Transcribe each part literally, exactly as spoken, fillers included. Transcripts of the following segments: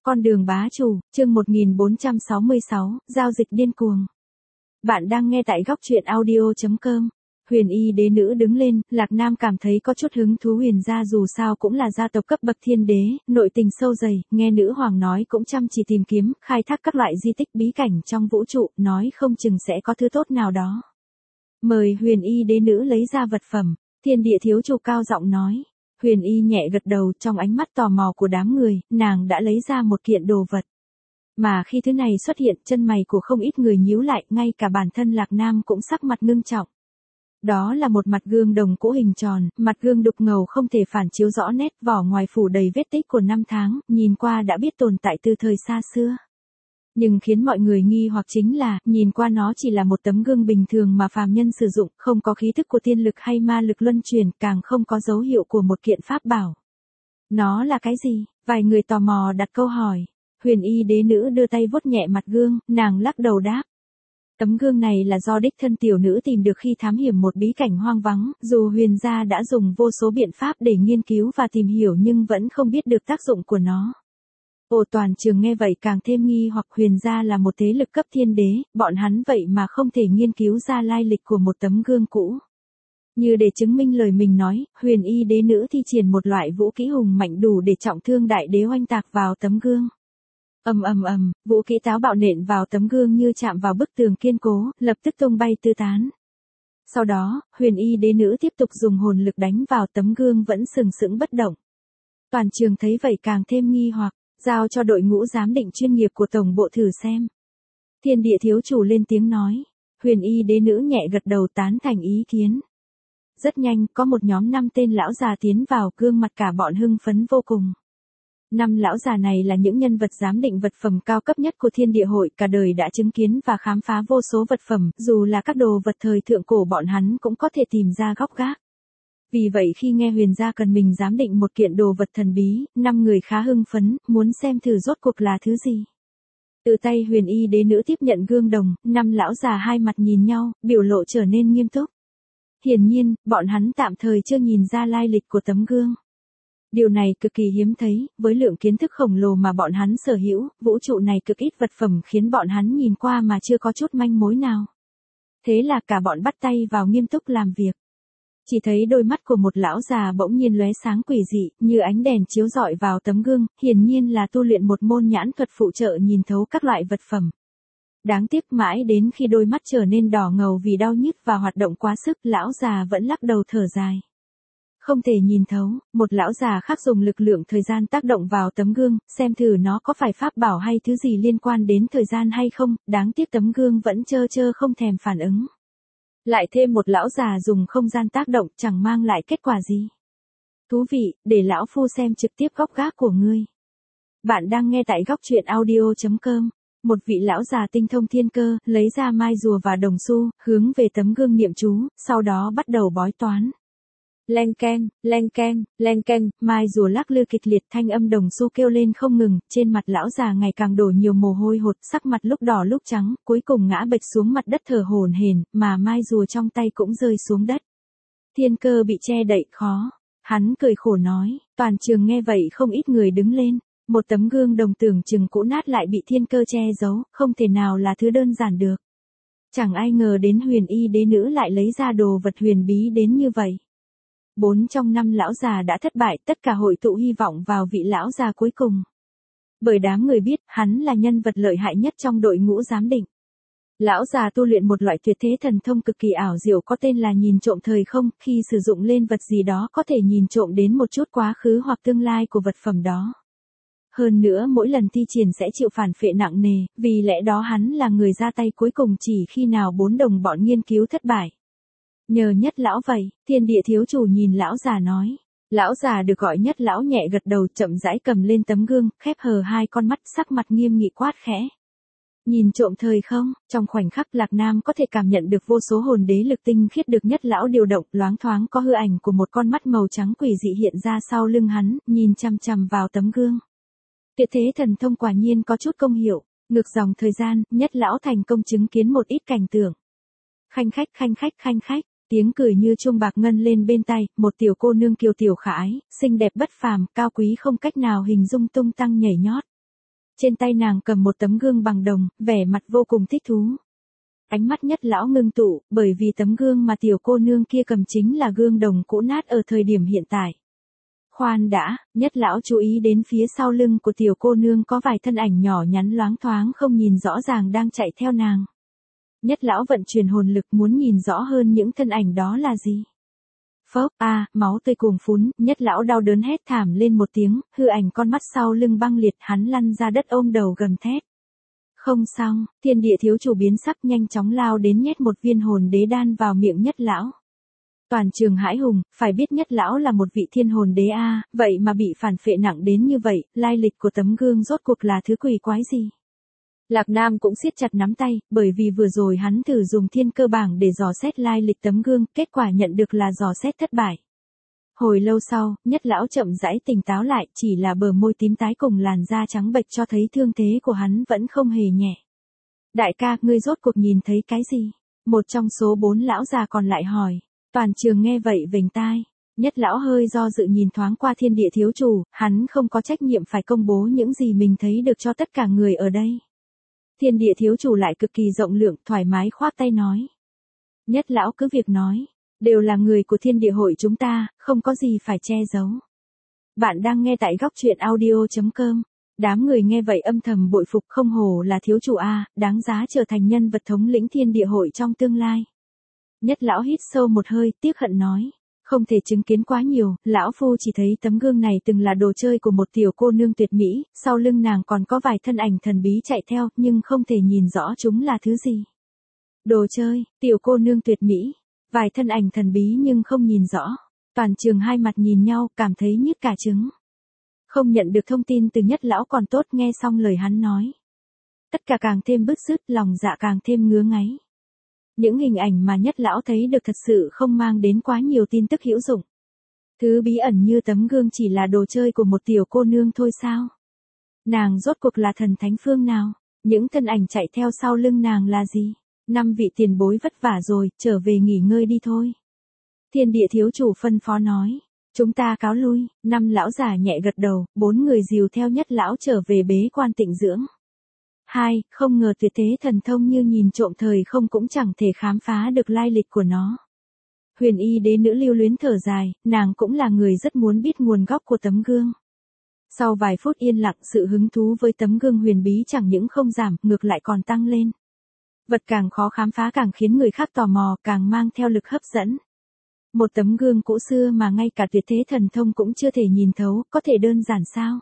Con đường bá chủ, chương một nghìn bốn trăm sáu mươi sáu, giao dịch điên cuồng. Bạn đang nghe tại góc truyện audio chấm com. Huyền y đế nữ đứng lên, Lạc Nam cảm thấy có chút hứng thú. Huyền gia dù sao cũng là gia tộc cấp bậc thiên đế, nội tình sâu dày, nghe nữ hoàng nói cũng chăm chỉ tìm kiếm, khai thác các loại di tích bí cảnh trong vũ trụ, nói không chừng sẽ có thứ tốt nào đó. Mời huyền y đế nữ lấy ra vật phẩm, Thiên địa thiếu chủ cao giọng nói. Huyền y nhẹ gật đầu, trong ánh mắt tò mò của đám người, nàng đã lấy ra một kiện đồ vật. Mà khi thứ này xuất hiện, chân mày của không ít người nhíu lại, ngay cả bản thân Lạc Nam cũng sắc mặt ngưng trọng. Đó là một mặt gương đồng cũ hình tròn, mặt gương đục ngầu không thể phản chiếu rõ nét, vỏ ngoài phủ đầy vết tích của năm tháng, nhìn qua đã biết tồn tại từ thời xa xưa. Nhưng khiến mọi người nghi hoặc chính là, nhìn qua nó chỉ là một tấm gương bình thường mà phàm nhân sử dụng, không có khí thức của tiên lực hay ma lực luân truyền, càng không có dấu hiệu của một kiện pháp bảo. Nó là cái gì? Vài người tò mò đặt câu hỏi. Huyền y đế nữ đưa tay vuốt nhẹ mặt gương, nàng lắc đầu đáp. Tấm gương này là do đích thân tiểu nữ tìm được khi thám hiểm một bí cảnh hoang vắng, dù huyền gia đã dùng vô số biện pháp để nghiên cứu và tìm hiểu nhưng vẫn không biết được tác dụng của nó. Ồ, toàn trường nghe vậy càng thêm nghi hoặc. Huyền gia là một thế lực cấp thiên đế, bọn hắn vậy mà không thể nghiên cứu ra lai lịch của một tấm gương cũ. Như để chứng minh lời mình nói, huyền y đế nữ thi triển một loại vũ kỹ hùng mạnh đủ để trọng thương đại đế oanh tạc vào tấm gương. Ầm ầm ầm, vũ kỹ táo bạo nện vào tấm gương như chạm vào bức tường kiên cố, lập tức tung bay tứ tán. Sau đó, huyền y đế nữ tiếp tục dùng hồn lực đánh vào tấm gương vẫn sừng sững bất động. Toàn trường thấy vậy càng thêm nghi hoặc, giao cho đội ngũ giám định chuyên nghiệp của tổng bộ thử xem. Thiên địa thiếu chủ lên tiếng nói, huyền y đế nữ nhẹ gật đầu tán thành ý kiến. Rất nhanh, có một nhóm năm tên lão già tiến vào, gương mặt cả bọn hưng phấn vô cùng. Năm lão già này là những nhân vật giám định vật phẩm cao cấp nhất của thiên địa hội, cả đời đã chứng kiến và khám phá vô số vật phẩm, dù là các đồ vật thời thượng cổ bọn hắn cũng có thể tìm ra góc gác. Vì vậy khi nghe huyền gia cần mình giám định một kiện đồ vật thần bí, năm người khá hưng phấn, muốn xem thử rốt cuộc là thứ gì. Từ tay huyền y đế nữ tiếp nhận gương đồng, năm lão già hai mặt nhìn nhau, biểu lộ trở nên nghiêm túc. Hiển nhiên, bọn hắn tạm thời chưa nhìn ra lai lịch của tấm gương. Điều này cực kỳ hiếm thấy, với lượng kiến thức khổng lồ mà bọn hắn sở hữu, vũ trụ này cực ít vật phẩm khiến bọn hắn nhìn qua mà chưa có chút manh mối nào. Thế là cả bọn bắt tay vào nghiêm túc làm việc. Chỉ thấy đôi mắt của một lão già bỗng nhiên lóe sáng quỷ dị, như ánh đèn chiếu rọi vào tấm gương, hiển nhiên là tu luyện một môn nhãn thuật phụ trợ nhìn thấu các loại vật phẩm. Đáng tiếc mãi đến khi đôi mắt trở nên đỏ ngầu vì đau nhức và hoạt động quá sức, lão già vẫn lắc đầu thở dài. Không thể nhìn thấu, một lão già khác dùng lực lượng thời gian tác động vào tấm gương, xem thử nó có phải pháp bảo hay thứ gì liên quan đến thời gian hay không, đáng tiếc tấm gương vẫn trơ trơ không thèm phản ứng. Lại thêm một lão già dùng không gian tác động, chẳng mang lại kết quả gì. Thú vị, để lão phu xem trực tiếp góc gác của ngươi. Bạn đang nghe tại góc truyện audio chấm com. Một vị lão già tinh thông thiên cơ, lấy ra mai rùa và đồng xu, hướng về tấm gương niệm chú, sau đó bắt đầu bói toán. Leng keng, leng keng, leng keng, mai rùa lắc lư kịch liệt, thanh âm đồng xu kêu lên không ngừng, trên mặt lão già ngày càng đổ nhiều mồ hôi hột, sắc mặt lúc đỏ lúc trắng, cuối cùng ngã bệch xuống mặt đất thở hổn hển, mà mai rùa trong tay cũng rơi xuống đất. Thiên cơ bị che đậy khó. Hắn cười khổ nói, toàn trường nghe vậy không ít người đứng lên. Một tấm gương đồng tưởng chừng cũ nát lại bị thiên cơ che giấu, không thể nào là thứ đơn giản được. Chẳng ai ngờ đến huyền y đế nữ lại lấy ra đồ vật huyền bí đến như vậy. Bốn trong năm lão già đã thất bại, tất cả hội tụ hy vọng vào vị lão già cuối cùng. Bởi đám người biết, hắn là nhân vật lợi hại nhất trong đội ngũ giám định. Lão già tu luyện một loại tuyệt thế thần thông cực kỳ ảo diệu có tên là nhìn trộm thời không, khi sử dụng lên vật gì đó có thể nhìn trộm đến một chút quá khứ hoặc tương lai của vật phẩm đó. Hơn nữa mỗi lần thi triển sẽ chịu phản phệ nặng nề, vì lẽ đó hắn là người ra tay cuối cùng chỉ khi nào bốn đồng bọn nghiên cứu thất bại. Nhờ nhất lão vậy, thiên địa thiếu chủ nhìn lão già nói. Lão già được gọi nhất lão nhẹ gật đầu chậm rãi cầm lên tấm gương, khép hờ hai con mắt sắc mặt nghiêm nghị quát khẽ. Nhìn trộm thời không, trong khoảnh khắc Lạc Nam có thể cảm nhận được vô số hồn đế lực tinh khiết được nhất lão điều động, loáng thoáng có hư ảnh của một con mắt màu trắng quỷ dị hiện ra sau lưng hắn, nhìn chằm chằm vào tấm gương. Tuyệt thế thần thông quả nhiên có chút công hiệu, ngược dòng thời gian, nhất lão thành công chứng kiến một ít cảnh tượng. Khanh khách khanh khách khanh khách, tiếng cười như chuông bạc ngân lên bên tai, một tiểu cô nương kiều tiểu khả ái, xinh đẹp bất phàm, cao quý không cách nào hình dung tung tăng nhảy nhót. Trên tay nàng cầm một tấm gương bằng đồng, vẻ mặt vô cùng thích thú. Ánh mắt Nhất lão ngưng tụ, bởi vì tấm gương mà tiểu cô nương kia cầm chính là gương đồng cũ nát ở thời điểm hiện tại. Khoan đã, Nhất lão chú ý đến phía sau lưng của tiểu cô nương có vài thân ảnh nhỏ nhắn loáng thoáng không nhìn rõ ràng đang chạy theo nàng. Nhất lão vận chuyển hồn lực muốn nhìn rõ hơn những thân ảnh đó là gì. Phốc, a, à, máu tươi cuồng phún, Nhất lão đau đớn hét thảm lên một tiếng, hư ảnh con mắt sau lưng băng liệt, hắn lăn ra đất ôm đầu gầm thét. Không xong, thiên địa thiếu chủ biến sắc nhanh chóng lao đến nhét một viên hồn đế đan vào miệng Nhất lão. Toàn trường hãi hùng, phải biết Nhất lão là một vị thiên hồn đế a, vậy mà bị phản phệ nặng đến như vậy, lai lịch của tấm gương rốt cuộc là thứ quỷ quái gì? Lạc Nam cũng siết chặt nắm tay, bởi vì vừa rồi hắn thử dùng thiên cơ bảng để dò xét lai lịch tấm gương, kết quả nhận được là dò xét thất bại. Hồi lâu sau, Nhất lão chậm rãi tỉnh táo lại, chỉ là bờ môi tím tái cùng làn da trắng bệch cho thấy thương thế của hắn vẫn không hề nhẹ. Đại ca, ngươi rốt cuộc nhìn thấy cái gì? Một trong số bốn lão già còn lại hỏi. Toàn trường nghe vậy vểnh tai. Nhất lão hơi do dự nhìn thoáng qua thiên địa thiếu chủ, hắn không có trách nhiệm phải công bố những gì mình thấy được cho tất cả người ở đây. Thiên địa thiếu chủ lại cực kỳ rộng lượng, thoải mái khoác tay nói. Nhất lão cứ việc nói, đều là người của thiên địa hội chúng ta, không có gì phải che giấu. Bạn đang nghe tại góc truyện audio chấm com. Đám người nghe vậy âm thầm bội phục, không hổ là thiếu chủ a, đáng giá trở thành nhân vật thống lĩnh thiên địa hội trong tương lai. Nhất lão hít sâu một hơi, tiếc hận nói. Không thể chứng kiến quá nhiều, lão phu chỉ thấy tấm gương này từng là đồ chơi của một tiểu cô nương tuyệt mỹ, sau lưng nàng còn có vài thân ảnh thần bí chạy theo, nhưng không thể nhìn rõ chúng là thứ gì. Đồ chơi, tiểu cô nương tuyệt mỹ, vài thân ảnh thần bí nhưng không nhìn rõ. Toàn trường hai mặt nhìn nhau, cảm thấy nhức cả trứng. Không nhận được thông tin từ Nhất lão còn tốt, nghe xong lời hắn nói. Tất cả càng thêm bứt rứt, lòng dạ càng thêm ngứa ngáy. Những hình ảnh mà Nhất lão thấy được thật sự không mang đến quá nhiều tin tức hữu dụng. Thứ bí ẩn như tấm gương chỉ là đồ chơi của một tiểu cô nương thôi sao? Nàng rốt cuộc là thần thánh phương nào? Những thân ảnh chạy theo sau lưng nàng là gì? Năm vị tiền bối vất vả rồi, trở về nghỉ ngơi đi thôi. Thiên địa thiếu chủ phân phó nói. Chúng ta cáo lui, năm lão già nhẹ gật đầu, bốn người dìu theo Nhất lão trở về bế quan tịnh dưỡng. Hai, không ngờ tuyệt thế thần thông như nhìn trộm thời không cũng chẳng thể khám phá được lai lịch của nó. Huyền y đế nữ lưu luyến thở dài, nàng cũng là người rất muốn biết nguồn gốc của tấm gương. Sau vài phút yên lặng, sự hứng thú với tấm gương huyền bí chẳng những không giảm, ngược lại còn tăng lên. Vật càng khó khám phá càng khiến người khác tò mò, càng mang theo lực hấp dẫn. Một tấm gương cũ xưa mà ngay cả tuyệt thế thần thông cũng chưa thể nhìn thấu, có thể đơn giản sao?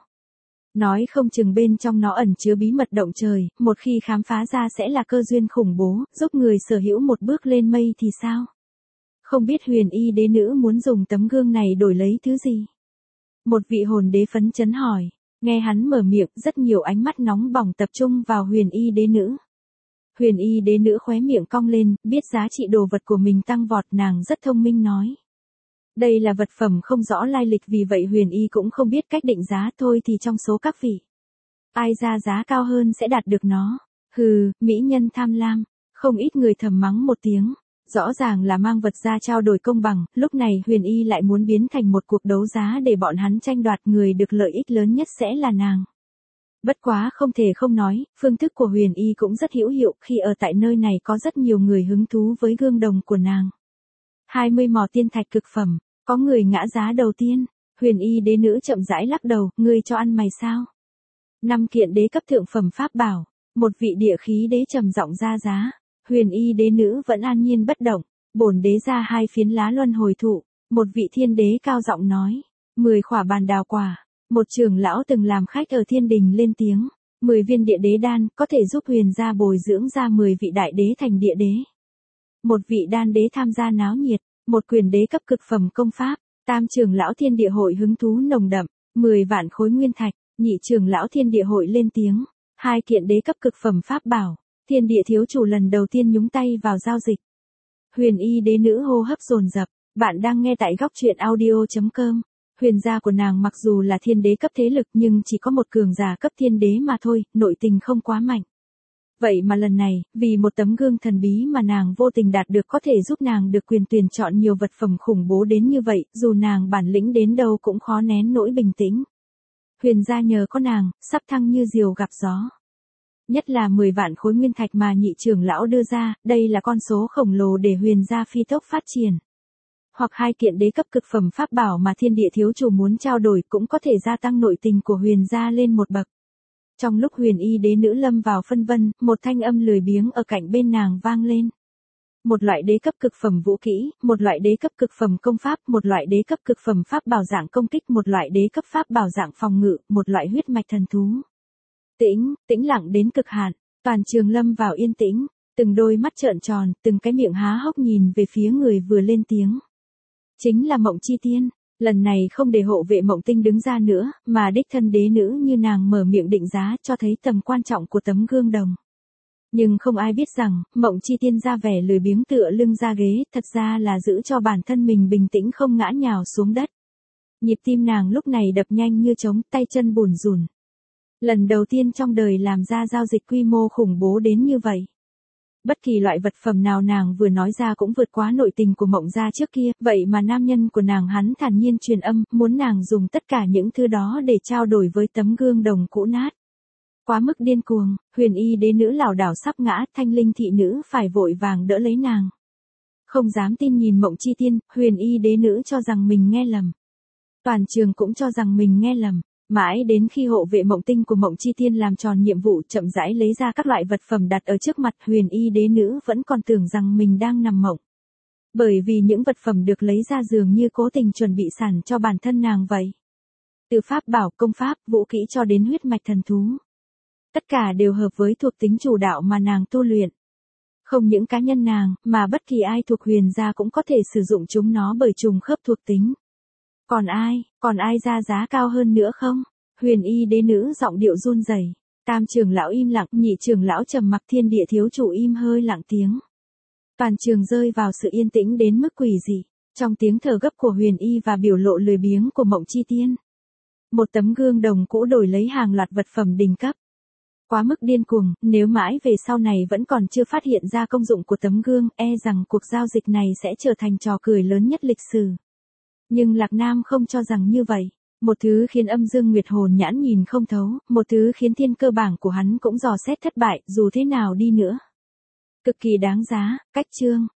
Nói không chừng bên trong nó ẩn chứa bí mật động trời, một khi khám phá ra sẽ là cơ duyên khủng bố, giúp người sở hữu một bước lên mây thì sao? Không biết huyền y đế nữ muốn dùng tấm gương này đổi lấy thứ gì? Một vị hồn đế phấn chấn hỏi, nghe hắn mở miệng, rất nhiều ánh mắt nóng bỏng tập trung vào huyền y đế nữ. Huyền y đế nữ khóe miệng cong lên, biết giá trị đồ vật của mình tăng vọt, nàng rất thông minh nói. Đây là vật phẩm không rõ lai lịch, vì vậy huyền y cũng không biết cách định giá, thôi thì trong số các vị. Ai ra giá cao hơn sẽ đạt được nó. Hừ, mỹ nhân tham lam. Không ít người thầm mắng một tiếng. Rõ ràng là mang vật ra trao đổi công bằng, lúc này huyền y lại muốn biến thành một cuộc đấu giá để bọn hắn tranh đoạt, người được lợi ích lớn nhất sẽ là nàng. Bất quá không thể không nói, phương thức của huyền y cũng rất hữu hiệu, khi ở tại nơi này có rất nhiều người hứng thú với gương đồng của nàng. hai mươi mỏ tiên thạch cực phẩm, có người ngã giá đầu tiên, huyền y đế nữ chậm rãi lắc đầu, ngươi cho ăn mày sao? Năm kiện đế cấp thượng phẩm pháp bảo, một vị địa khí đế trầm giọng ra giá, huyền y đế nữ vẫn an nhiên bất động, bổn đế ra hai phiến lá luân hồi thụ, một vị thiên đế cao giọng nói, mười khỏa bàn đào quả. Một trưởng lão từng làm khách ở thiên đình lên tiếng, mười viên địa đế đan có thể giúp huyền gia bồi dưỡng ra mười vị đại đế thành địa đế. Một vị đan đế tham gia náo nhiệt, một quyền đế cấp cực phẩm công pháp, tam trưởng lão thiên địa hội hứng thú nồng đậm, mười vạn khối nguyên thạch, nhị trưởng lão thiên địa hội lên tiếng, hai kiện đế cấp cực phẩm pháp bảo, thiên địa thiếu chủ lần đầu tiên nhúng tay vào giao dịch. Huyền y đế nữ hô hấp dồn dập, bạn đang nghe tại góc truyện audio chấm com. Huyền gia của nàng mặc dù là thiên đế cấp thế lực nhưng chỉ có một cường giả cấp thiên đế mà thôi, nội tình không quá mạnh. Vậy mà lần này, vì một tấm gương thần bí mà nàng vô tình đạt được có thể giúp nàng được quyền tuyển chọn nhiều vật phẩm khủng bố đến như vậy, dù nàng bản lĩnh đến đâu cũng khó nén nỗi bình tĩnh. Huyền gia nhờ có nàng, sắp thăng như diều gặp gió. Nhất là mười vạn khối nguyên thạch mà nhị trưởng lão đưa ra, đây là con số khổng lồ để huyền gia phi tốc phát triển. Hoặc hai kiện đế cấp cực phẩm pháp bảo mà thiên địa thiếu chủ muốn trao đổi cũng có thể gia tăng nội tình của huyền gia lên một bậc. Trong lúc huyền y đế nữ lâm vào phân vân, một thanh âm lười biếng ở cạnh bên nàng vang lên. Một loại đế cấp cực phẩm vũ kỹ, một loại đế cấp cực phẩm công pháp, một loại đế cấp cực phẩm pháp bảo dạng công kích, một loại đế cấp pháp bảo dạng phòng ngự, một loại huyết mạch thần thú. Tĩnh, tĩnh lặng đến cực hạn, toàn trường lâm vào yên tĩnh, từng đôi mắt trợn tròn, từng cái miệng há hốc nhìn về phía người vừa lên tiếng. Chính là Mộng Chi Tiên, lần này không để hộ vệ Mộng Tinh đứng ra nữa, mà đích thân đế nữ như nàng mở miệng định giá cho thấy tầm quan trọng của tấm gương đồng. Nhưng không ai biết rằng, Mộng Chi Tiên ra vẻ lười biếng tựa lưng ra ghế, thật ra là giữ cho bản thân mình bình tĩnh không ngã nhào xuống đất. Nhịp tim nàng lúc này đập nhanh như trống, tay chân bủn rủn. Lần đầu tiên trong đời làm ra giao dịch quy mô khủng bố đến như vậy. Bất kỳ loại vật phẩm nào nàng vừa nói ra cũng vượt quá nội tình của Mộng gia trước kia, vậy mà nam nhân của nàng hắn thản nhiên truyền âm, muốn nàng dùng tất cả những thứ đó để trao đổi với tấm gương đồng cũ nát. Quá mức điên cuồng, huyền y đế nữ lảo đảo sắp ngã, thanh linh thị nữ phải vội vàng đỡ lấy nàng. Không dám tin nhìn Mộng Chi Tiên, huyền y đế nữ cho rằng mình nghe lầm. Toàn trường cũng cho rằng mình nghe lầm. Mãi đến khi hộ vệ Mộng Tinh của Mộng Chi Tiên làm tròn nhiệm vụ chậm rãi lấy ra các loại vật phẩm đặt ở trước mặt, huyền y đế nữ vẫn còn tưởng rằng mình đang nằm mộng. Bởi vì những vật phẩm được lấy ra dường như cố tình chuẩn bị sẵn cho bản thân nàng vậy. Từ pháp bảo, công pháp, vũ kỹ cho đến huyết mạch thần thú. Tất cả đều hợp với thuộc tính chủ đạo mà nàng tu luyện. Không những cá nhân nàng, mà bất kỳ ai thuộc huyền gia cũng có thể sử dụng chúng nó bởi trùng khớp thuộc tính. Còn ai, còn ai ra giá cao hơn nữa không? Huyền y đế nữ giọng điệu run rẩy. Tam trưởng lão im lặng, nhị trưởng lão trầm mặc, thiên địa thiếu chủ im hơi lặng tiếng. Toàn trường rơi vào sự yên tĩnh đến mức quỷ dị, trong tiếng thở gấp của huyền y và biểu lộ lười biếng của Mộng Chi Tiên. Một tấm gương đồng cũ đổi lấy hàng loạt vật phẩm đỉnh cấp. Quá mức điên cuồng, nếu mãi về sau này vẫn còn chưa phát hiện ra công dụng của tấm gương, e rằng cuộc giao dịch này sẽ trở thành trò cười lớn nhất lịch sử. Nhưng Lạc Nam không cho rằng như vậy. Một thứ khiến âm dương nguyệt hồn nhãn nhìn không thấu, một thứ khiến thiên cơ bảng của hắn cũng dò xét thất bại, dù thế nào đi nữa. Cực kỳ đáng giá, cách chương.